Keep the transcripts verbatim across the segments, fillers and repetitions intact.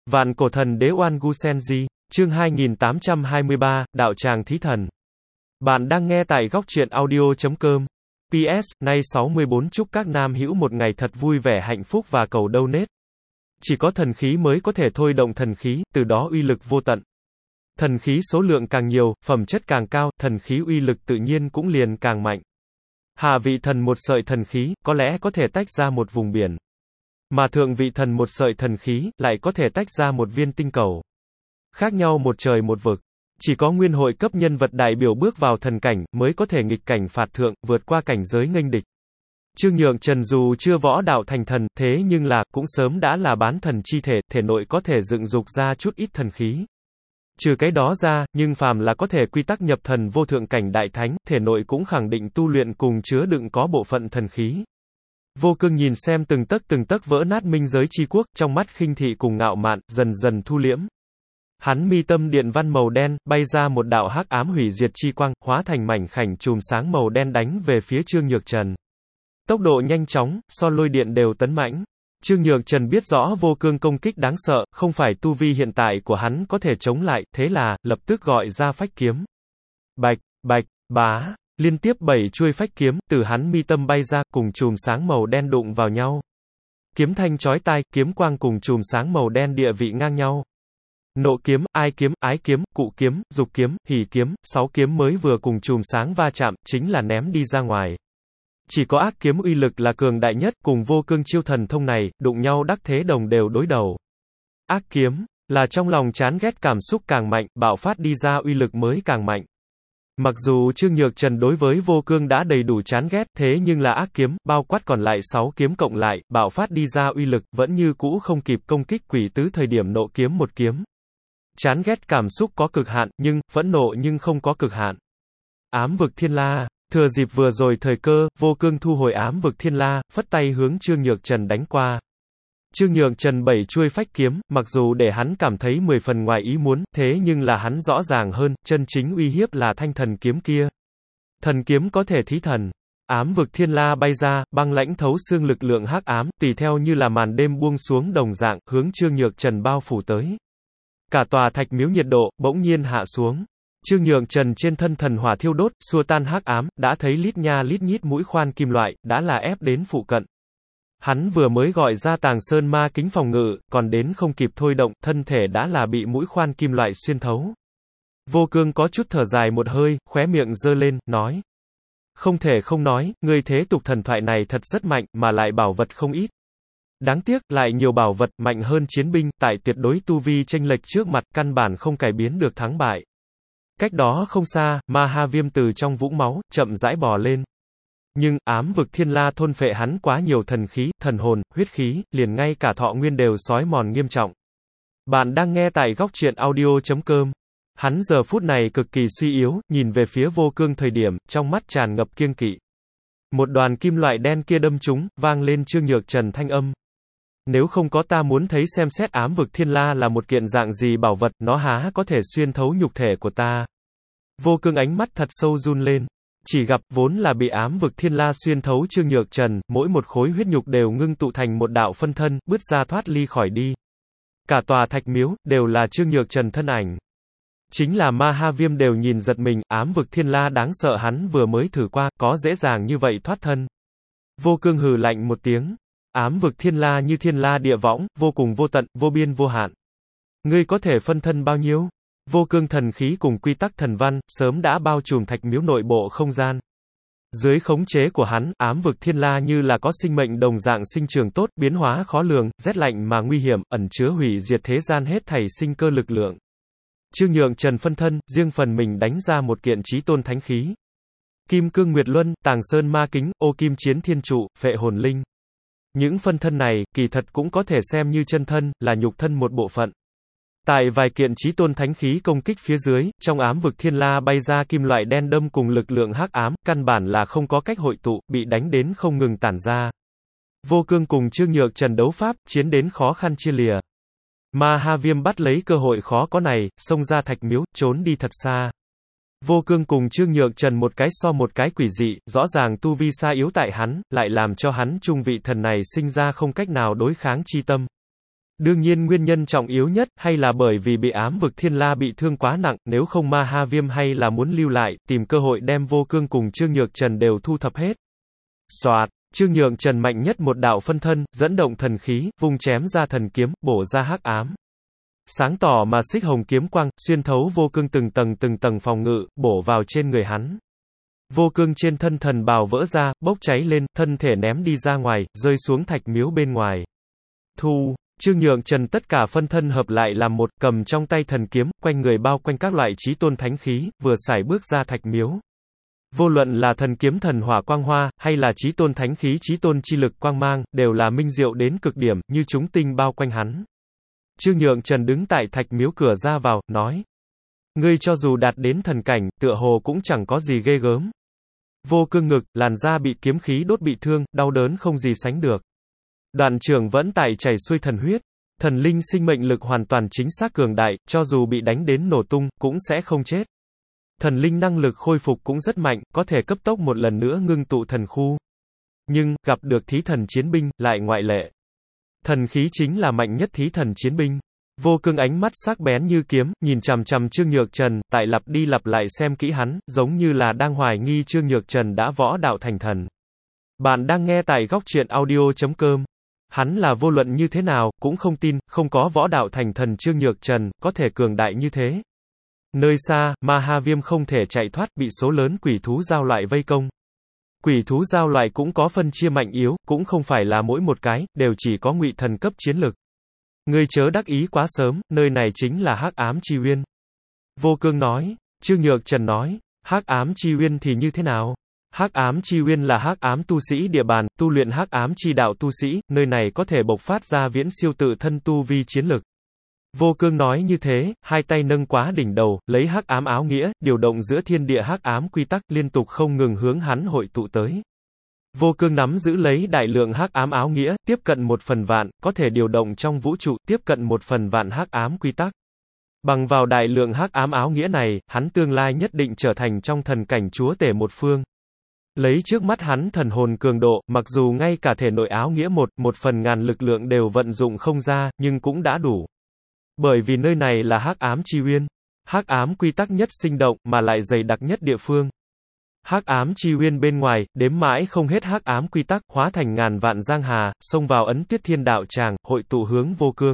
Vạn cổ thần đế Oan Gu Senji, chương hai nghìn tám trăm hai mươi ba, Đạo Tràng Thí Thần. Bạn đang nghe tại góc truyện audio chấm com. pê ét, nay sáu mươi bốn chúc các nam hữu một ngày thật vui vẻ hạnh phúc và cầu donate. Chỉ có thần khí mới có thể thôi động thần khí, từ đó uy lực vô tận. Thần khí số lượng càng nhiều, phẩm chất càng cao, thần khí uy lực tự nhiên cũng liền càng mạnh. Hạ vị thần một sợi thần khí, có lẽ có thể tách ra một vùng biển. Mà thượng vị thần một sợi thần khí, lại có thể tách ra một viên tinh cầu. Khác nhau một trời một vực. Chỉ có nguyên hội cấp nhân vật đại biểu bước vào thần cảnh, mới có thể nghịch cảnh phạt thượng, vượt qua cảnh giới nghênh địch. Trương Nhượng Trần dù chưa võ đạo thành thần, thế nhưng là, cũng sớm đã là bán thần chi thể, thể nội có thể dựng dục ra chút ít thần khí. Trừ cái đó ra, nhưng phàm là có thể quy tắc nhập thần vô thượng cảnh đại thánh, thể nội cũng khẳng định tu luyện cùng chứa đựng có bộ phận thần khí. Vô Cương nhìn xem từng tấc từng tấc vỡ nát minh giới chi quốc, trong mắt khinh thị cùng ngạo mạn, dần dần thu liễm. Hắn mi tâm điện văn màu đen, bay ra một đạo hắc ám hủy diệt chi quang, hóa thành mảnh khảnh chùm sáng màu đen đánh về phía Trương Nhược Trần. Tốc độ nhanh chóng, so lôi điện đều tấn mãnh. Trương Nhược Trần biết rõ Vô Cương công kích đáng sợ, không phải tu vi hiện tại của hắn có thể chống lại, thế là, lập tức gọi ra phách kiếm. Bạch, bạch, bá. Liên tiếp bảy chuôi phách kiếm, từ hắn mi tâm bay ra, cùng chùm sáng màu đen đụng vào nhau. Kiếm thanh chói tai, kiếm quang cùng chùm sáng màu đen địa vị ngang nhau. Nộ kiếm, ai kiếm, ái kiếm, cụ kiếm, dục kiếm, hỉ kiếm, sáu kiếm mới vừa cùng chùm sáng va chạm, chính là ném đi ra ngoài. Chỉ có ác kiếm uy lực là cường đại nhất, cùng Vô Cương chiêu thần thông này, đụng nhau đắc thế đồng đều đối đầu. Ác kiếm, là trong lòng chán ghét cảm xúc càng mạnh, bạo phát đi ra uy lực mới càng mạnh. Mặc dù Trương Nhược Trần đối với Vô Cương đã đầy đủ chán ghét, thế nhưng là ác kiếm, bao quát còn lại sáu kiếm cộng lại, bạo phát đi ra uy lực, vẫn như cũ không kịp công kích quỷ tứ thời điểm nộ kiếm một kiếm. Chán ghét cảm xúc có cực hạn, nhưng, phẫn nộ nhưng không có cực hạn. Ám vực thiên la, thừa dịp vừa rồi thời cơ, Vô Cương thu hồi ám vực thiên la, phất tay hướng Trương Nhược Trần đánh qua. Trương Nhược Trần bảy chuôi phách kiếm, mặc dù để hắn cảm thấy mười phần ngoài ý muốn, thế nhưng là hắn rõ ràng hơn, chân chính uy hiếp là thanh thần kiếm kia. Thần kiếm có thể thí thần. Ám vực thiên la bay ra, băng lãnh thấu xương lực lượng hắc ám, tùy theo như là màn đêm buông xuống đồng dạng, hướng Trương Nhược Trần bao phủ tới. Cả tòa thạch miếu nhiệt độ, bỗng nhiên hạ xuống. Trương Nhược Trần trên thân thần hỏa thiêu đốt, xua tan hắc ám, đã thấy lít nha lít nhít mũi khoan kim loại, đã là ép đến phụ cận. Hắn vừa mới gọi ra tàng sơn ma kính phòng ngự, còn đến không kịp thôi động, thân thể đã là bị mũi khoan kim loại xuyên thấu. Vô Cương có chút thở dài một hơi, khóe miệng giơ lên, nói. Không thể không nói, ngươi thế tục thần thoại này thật rất mạnh, mà lại bảo vật không ít. Đáng tiếc, lại nhiều bảo vật, mạnh hơn chiến binh, tại tuyệt đối tu vi chênh lệch trước mặt, căn bản không cải biến được thắng bại. Cách đó không xa, Ma Ha Viêm từ trong vũng máu, chậm rãi bò lên. Nhưng, ám vực thiên la thôn phệ hắn quá nhiều thần khí, thần hồn, huyết khí, liền ngay cả thọ nguyên đều xói mòn nghiêm trọng. Bạn đang nghe tại góc truyện audio chấm com. Hắn giờ phút này cực kỳ suy yếu, nhìn về phía Vô Cương thời điểm, trong mắt tràn ngập kiêng kỵ. Một đoàn kim loại đen kia đâm trúng, vang lên Trương Nhược Trần thanh âm. Nếu không có ta muốn thấy xem xét ám vực thiên la là một kiện dạng gì bảo vật, nó há có thể xuyên thấu nhục thể của ta. Vô Cương ánh mắt thật sâu run lên. Chỉ gặp, vốn là bị ám vực thiên la xuyên thấu Trương Nhược Trần, mỗi một khối huyết nhục đều ngưng tụ thành một đạo phân thân, bứt ra thoát ly khỏi đi. Cả tòa thạch miếu, đều là Trương Nhược Trần thân ảnh. Chính là Ma Ha Viêm đều nhìn giật mình, ám vực thiên la đáng sợ hắn vừa mới thử qua, có dễ dàng như vậy thoát thân. Vô Cương hừ lạnh một tiếng. Ám vực thiên la như thiên la địa võng, vô cùng vô tận, vô biên vô hạn. Ngươi có thể phân thân bao nhiêu? Vô Cương thần khí cùng quy tắc thần văn, sớm đã bao trùm thạch miếu nội bộ không gian. Dưới khống chế của hắn, ám vực thiên la như là có sinh mệnh đồng dạng sinh trường tốt, biến hóa khó lường, rét lạnh mà nguy hiểm, ẩn chứa hủy diệt thế gian hết thảy sinh cơ lực lượng. Trương Nhượng Trần phân thân, riêng phần mình đánh ra một kiện chí tôn thánh khí. Kim Cương Nguyệt Luân, Tàng Sơn Ma Kính, Ô Kim Chiến Thiên Trụ, Phệ Hồn Linh. Những phân thân này, kỳ thật cũng có thể xem như chân thân, là nhục thân một bộ phận. Tại vài kiện chí tôn thánh khí công kích phía dưới, trong ám vực thiên la bay ra kim loại đen đâm cùng lực lượng hắc ám, căn bản là không có cách hội tụ, bị đánh đến không ngừng tản ra. Vô Cương cùng Trương Nhược Trần đấu pháp, chiến đến khó khăn chia lìa. Ma Ha Viêm bắt lấy cơ hội khó có này, xông ra thạch miếu, trốn đi thật xa. Vô Cương cùng Trương Nhược Trần một cái so một cái quỷ dị, rõ ràng tu vi xa yếu tại hắn, lại làm cho hắn trung vị thần này sinh ra không cách nào đối kháng chi tâm. Đương nhiên nguyên nhân trọng yếu nhất, hay là bởi vì bị ám vực thiên la bị thương quá nặng, nếu không Ma Ha Viêm hay là muốn lưu lại, tìm cơ hội đem Vô Cương cùng Trương Nhược Trần đều thu thập hết. Soạt, Trương Nhược Trần mạnh nhất một đạo phân thân, dẫn động thần khí, vung chém ra thần kiếm, bổ ra hắc ám. Sáng tỏ mà xích hồng kiếm quang, xuyên thấu Vô Cương từng tầng từng tầng phòng ngự, bổ vào trên người hắn. Vô Cương trên thân thần bào vỡ ra, bốc cháy lên, thân thể ném đi ra ngoài, rơi xuống thạch miếu bên ngoài. Thu, Trương Nhược Trần tất cả phân thân hợp lại làm một, cầm trong tay thần kiếm, quanh người bao quanh các loại chí tôn thánh khí, vừa sải bước ra thạch miếu. Vô luận là thần kiếm thần hỏa quang hoa, hay là chí tôn thánh khí chí tôn chi lực quang mang, đều là minh diệu đến cực điểm, như chúng tinh bao quanh hắn. Trương Nhược Trần đứng tại thạch miếu cửa ra vào, nói. Ngươi cho dù đạt đến thần cảnh, tựa hồ cũng chẳng có gì ghê gớm. Vô Cương ngực, làn da bị kiếm khí đốt bị thương, đau đớn không gì sánh được. Đoàn trưởng vẫn tại chảy xuôi thần huyết. Thần linh sinh mệnh lực hoàn toàn chính xác cường đại, cho dù bị đánh đến nổ tung, cũng sẽ không chết. Thần linh năng lực khôi phục cũng rất mạnh, có thể cấp tốc một lần nữa ngưng tụ thần khu. Nhưng, gặp được thí thần chiến binh, lại ngoại lệ. Thần khí chính là mạnh nhất thí thần chiến binh. Vô Cương ánh mắt sắc bén như kiếm, nhìn chằm chằm Trương Nhược Trần, tại lặp đi lặp lại xem kỹ hắn, giống như là đang hoài nghi Trương Nhược Trần đã võ đạo thành thần. Bạn đang nghe tại góc truyện audio chấm com. Hắn là vô luận như thế nào, cũng không tin, không có võ đạo thành thần Trương Nhược Trần, có thể cường đại như thế. Nơi xa, Ma Ha Viêm không thể chạy thoát, bị số lớn quỷ thú giao loại vây công. Quỷ thú giao loại cũng có phân chia mạnh yếu, cũng không phải là mỗi một cái, đều chỉ có ngụy thần cấp chiến lực. Ngươi chớ đắc ý quá sớm, nơi này chính là Hắc Ám Chi Uyên. Vô Cương nói. Trương Nhược Trần nói. Hắc Ám Chi Uyên thì như thế nào? Hắc Ám Chi Uyên là hắc ám tu sĩ địa bàn, tu luyện hắc ám chi đạo tu sĩ, nơi này có thể bộc phát ra viễn siêu tự thân tu vi chiến lực. Vô Cương nói như thế, hai tay nâng quá đỉnh đầu, lấy hắc ám áo nghĩa, điều động giữa thiên địa hắc ám quy tắc, liên tục không ngừng hướng hắn hội tụ tới. Vô Cương nắm giữ lấy đại lượng hắc ám áo nghĩa, tiếp cận một phần vạn, có thể điều động trong vũ trụ, tiếp cận một phần vạn hắc ám quy tắc. Bằng vào đại lượng hắc ám áo nghĩa này, hắn tương lai nhất định trở thành trong thần cảnh chúa tể một phương. Lấy trước mắt hắn thần hồn cường độ, mặc dù ngay cả thể nội áo nghĩa một, một phần ngàn lực lượng đều vận dụng không ra, nhưng cũng đã đủ. Bởi vì nơi này là hắc ám chi uyên, hắc ám quy tắc nhất sinh động, mà lại dày đặc nhất địa phương. Hắc ám chi uyên bên ngoài, đếm mãi không hết hắc ám quy tắc, hóa thành ngàn vạn giang hà, xông vào ấn tuyết thiên đạo tràng, hội tụ hướng Vô Cương.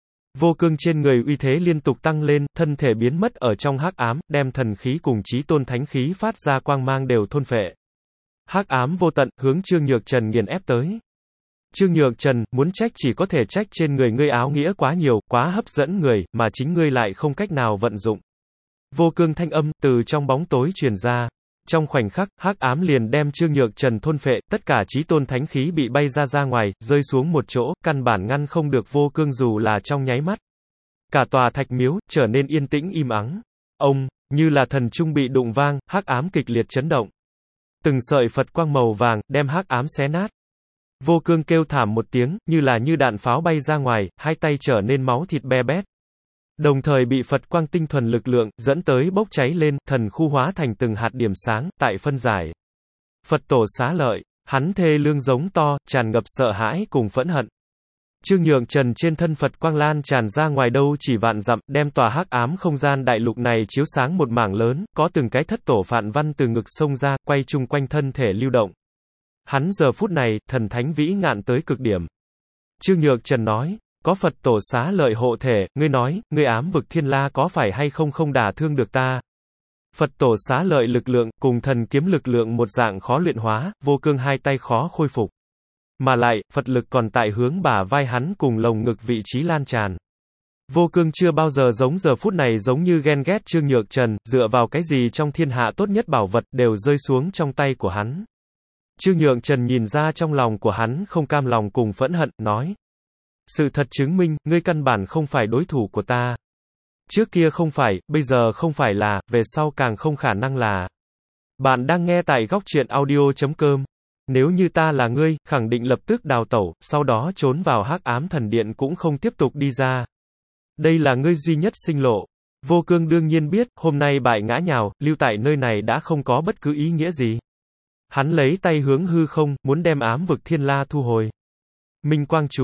Vô Cương trên người uy thế liên tục tăng lên, thân thể biến mất ở trong hắc ám, đem thần khí cùng chí tôn thánh khí phát ra quang mang đều thôn phệ. Hắc ám vô tận, hướng Trương Nhược Trần nghiền ép tới. Trương Nhược Trần, muốn trách chỉ có thể trách trên người ngươi áo nghĩa quá nhiều, quá hấp dẫn người, mà chính ngươi lại không cách nào vận dụng. Vô Cương thanh âm, từ trong bóng tối truyền ra. Trong khoảnh khắc, hắc ám liền đem Trương Nhược Trần thôn phệ, tất cả chí tôn thánh khí bị bay ra ra ngoài, rơi xuống một chỗ, căn bản ngăn không được Vô Cương dù là trong nháy mắt. Cả tòa thạch miếu, trở nên yên tĩnh im ắng. Ông, như là thần trung bị đụng vang, hắc ám kịch liệt chấn động. Từng sợi Phật quang màu vàng, đem hắc ám xé nát. Vô Cương kêu thảm một tiếng, như là như đạn pháo bay ra ngoài, hai tay trở nên máu thịt be bét. Đồng thời bị Phật quang tinh thuần lực lượng, dẫn tới bốc cháy lên, thần khu hóa thành từng hạt điểm sáng, tại phân giải. Phật tổ xá lợi, hắn thê lương giống to, tràn ngập sợ hãi cùng phẫn hận. Trương Nhược Trần trên thân Phật quang lan tràn ra ngoài đâu chỉ vạn dặm, đem tòa hắc ám không gian đại lục này chiếu sáng một mảng lớn, có từng cái thất tổ phạn văn từ ngực xông ra, quay chung quanh thân thể lưu động. Hắn giờ phút này, thần thánh vĩ ngạn tới cực điểm. Trương Nhược Trần nói, có Phật tổ xá lợi hộ thể, ngươi nói, ngươi ám vực thiên la có phải hay không không đả thương được ta? Phật tổ xá lợi lực lượng, cùng thần kiếm lực lượng một dạng khó luyện hóa, Vô Cương hai tay khó khôi phục. Mà lại, Phật lực còn tại hướng bả vai hắn cùng lồng ngực vị trí lan tràn. Vô Cương chưa bao giờ giống giờ phút này giống như ghen ghét Trương Nhược Trần, dựa vào cái gì trong thiên hạ tốt nhất bảo vật đều rơi xuống trong tay của hắn. Trương Nhược Trần nhìn ra trong lòng của hắn không cam lòng cùng phẫn hận, nói. Sự thật chứng minh, ngươi căn bản không phải đối thủ của ta. Trước kia không phải, bây giờ không phải là, về sau càng không khả năng là. Bạn đang nghe tại góc truyện audio chấm com. Nếu như ta là ngươi, khẳng định lập tức đào tẩu, sau đó trốn vào hắc ám thần điện cũng không tiếp tục đi ra. Đây là ngươi duy nhất sinh lộ. Vô Cương đương nhiên biết, hôm nay bại ngã nhào, lưu tại nơi này đã không có bất cứ ý nghĩa gì. Hắn lấy tay hướng hư không, muốn đem ám vực thiên la thu hồi. Minh quang chú.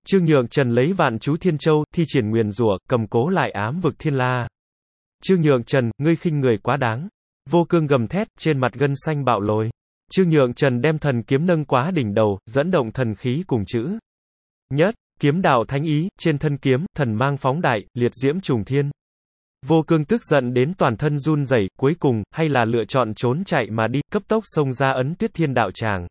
Trương Nhượng Trần lấy vạn chú Thiên Châu, thi triển nguyền rủa, cầm cố lại ám vực Thiên La. Trương Nhượng Trần, ngươi khinh người quá đáng. Vô Cương gầm thét, trên mặt gân xanh bạo lồi. Trương Nhượng Trần đem thần kiếm nâng quá đỉnh đầu, dẫn động thần khí cùng chữ nhất, kiếm đạo thánh ý, trên thân kiếm, thần mang phóng đại, liệt diễm trùng thiên. Vô Cương tức giận đến toàn thân run rẩy, cuối cùng, hay là lựa chọn trốn chạy mà đi, cấp tốc xông ra ấn Tuyết Thiên đạo tràng.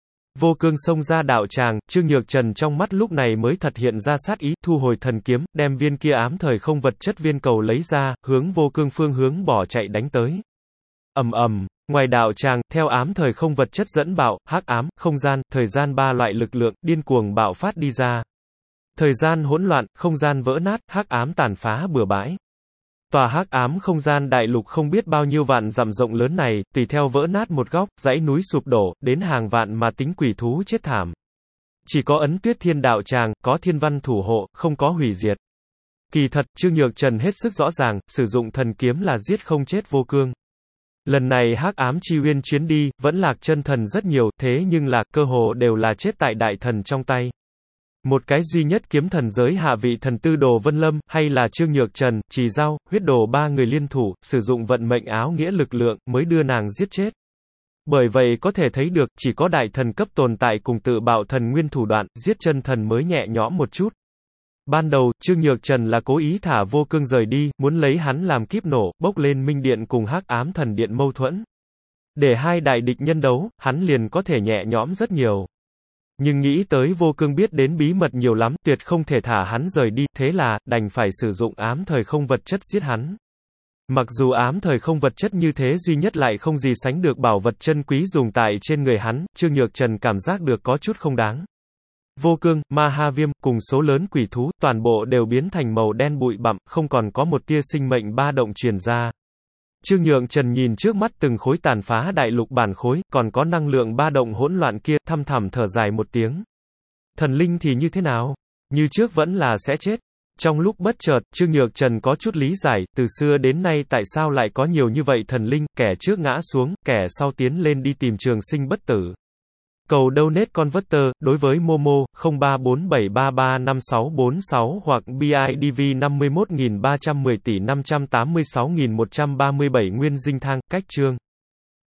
Vô Cương xông ra đạo tràng, Trương Nhược Trần trong mắt lúc này mới thật hiện ra sát ý, thu hồi thần kiếm, đem viên kia ám thời không vật chất viên cầu lấy ra, hướng Vô Cương phương hướng bỏ chạy đánh tới. Ầm ầm, ngoài đạo tràng, theo ám thời không vật chất dẫn bạo, hắc ám, không gian, thời gian ba loại lực lượng điên cuồng bạo phát đi ra. Thời gian hỗn loạn, không gian vỡ nát, hắc ám tàn phá bừa bãi. Tòa hắc ám không gian đại lục không biết bao nhiêu vạn dặm rộng lớn này, tùy theo vỡ nát một góc, dãy núi sụp đổ, đến hàng vạn mà tính quỷ thú chết thảm. Chỉ có ấn Tuyết Thiên đạo tràng, có thiên văn thủ hộ, không có hủy diệt. Kỳ thật, Trương Nhược Trần hết sức rõ ràng, sử dụng thần kiếm là giết không chết Vô Cương. Lần này hắc ám chi uyên chuyến đi, vẫn lạc chân thần rất nhiều, thế nhưng là, cơ hồ đều là chết tại đại thần trong tay. Một cái duy nhất kiếm thần giới hạ vị thần Tư Đồ Vân Lâm, hay là Trương Nhược Trần, Trì Dao, huyết đồ ba người liên thủ, sử dụng vận mệnh áo nghĩa lực lượng, mới đưa nàng giết chết. Bởi vậy có thể thấy được, chỉ có đại thần cấp tồn tại cùng tự bạo thần nguyên thủ đoạn, giết chân thần mới nhẹ nhõm một chút. Ban đầu, Trương Nhược Trần là cố ý thả Vô Cương rời đi, muốn lấy hắn làm kíp nổ, bốc lên Minh Điện cùng hắc ám thần điện mâu thuẫn. Để hai đại địch nhân đấu, hắn liền có thể nhẹ nhõm rất nhiều. Nhưng nghĩ tới Vô Cương biết đến bí mật nhiều lắm, tuyệt không thể thả hắn rời đi, thế là, đành phải sử dụng ám thời không vật chất giết hắn. Mặc dù ám thời không vật chất như thế duy nhất lại không gì sánh được bảo vật chân quý dùng tại trên người hắn, Trương Nhược Trần cảm giác được có chút không đáng. Vô Cương, Ma Ha Viêm, cùng số lớn quỷ thú, toàn bộ đều biến thành màu đen bụi bặm, không còn có một tia sinh mệnh ba động truyền ra. Trương Nhượng Trần nhìn trước mắt từng khối tàn phá đại lục bản khối, còn có năng lượng ba động hỗn loạn kia, thăm thẳm thở dài một tiếng. Thần linh thì như thế nào? Như trước vẫn là sẽ chết. Trong lúc bất chợt, Trương Nhược Trần có chút lý giải, từ xưa đến nay tại sao lại có nhiều như vậy thần linh, kẻ trước ngã xuống, kẻ sau tiến lên đi tìm trường sinh bất tử. Cầu donate converter, đối với Momo, không ba bốn bảy ba ba năm sáu bốn sáu hoặc bê i đê vê năm mươi mốt nghìn ba trăm mười tỷ năm trăm tám mươi sáu nghìn một trăm ba mươi bảy nguyên dinh thang, cách chương.